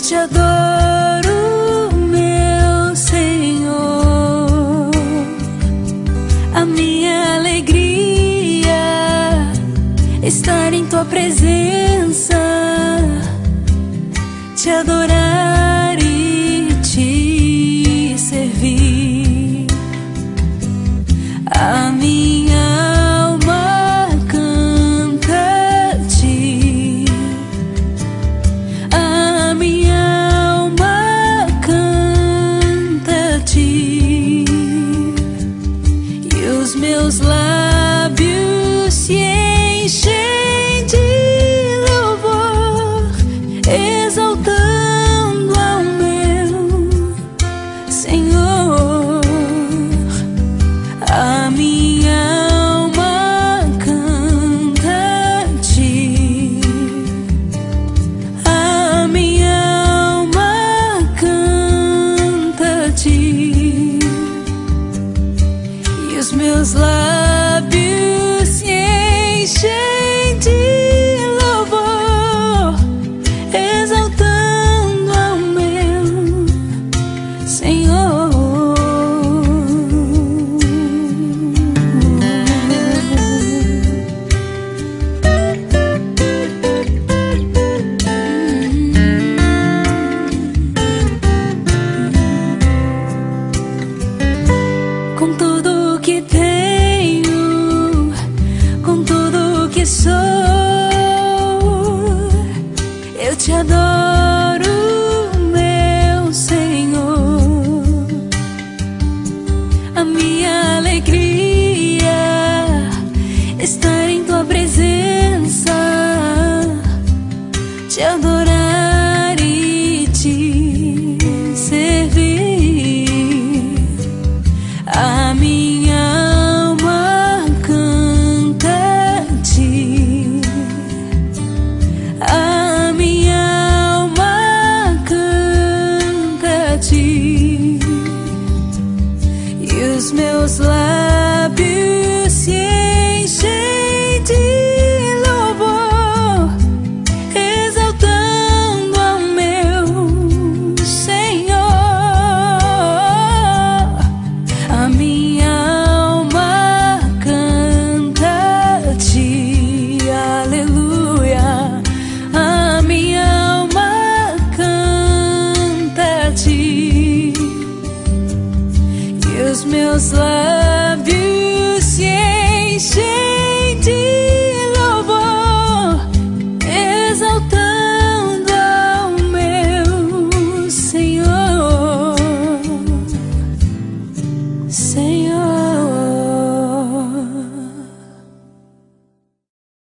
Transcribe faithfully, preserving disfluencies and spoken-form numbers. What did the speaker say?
te adoro, meu Senhor. A minha alegria estar em tua presença, te adorar e te servir. A minha alma canta-te, a minha alma canta-te, e os meus lábios se enchem de louvor, exaltando ao meu Senhor. A minha alma canta-te, a minha alma canta-te, e os meus lábios se enchem de louvor, exaltando ao meu Senhor. Com tudo que tenho, com tudo que sou, eu te adoro, meu Senhor. A minha alegria estar em tua presença, te adorar e te servir. A minha alma canta-te, a minha alma canta-te, e os meus lábios se enchem de louvor, exaltando ao meu Senhor. A minha alma canta-te, aleluia. A minha alma canta-te, e os meus lábios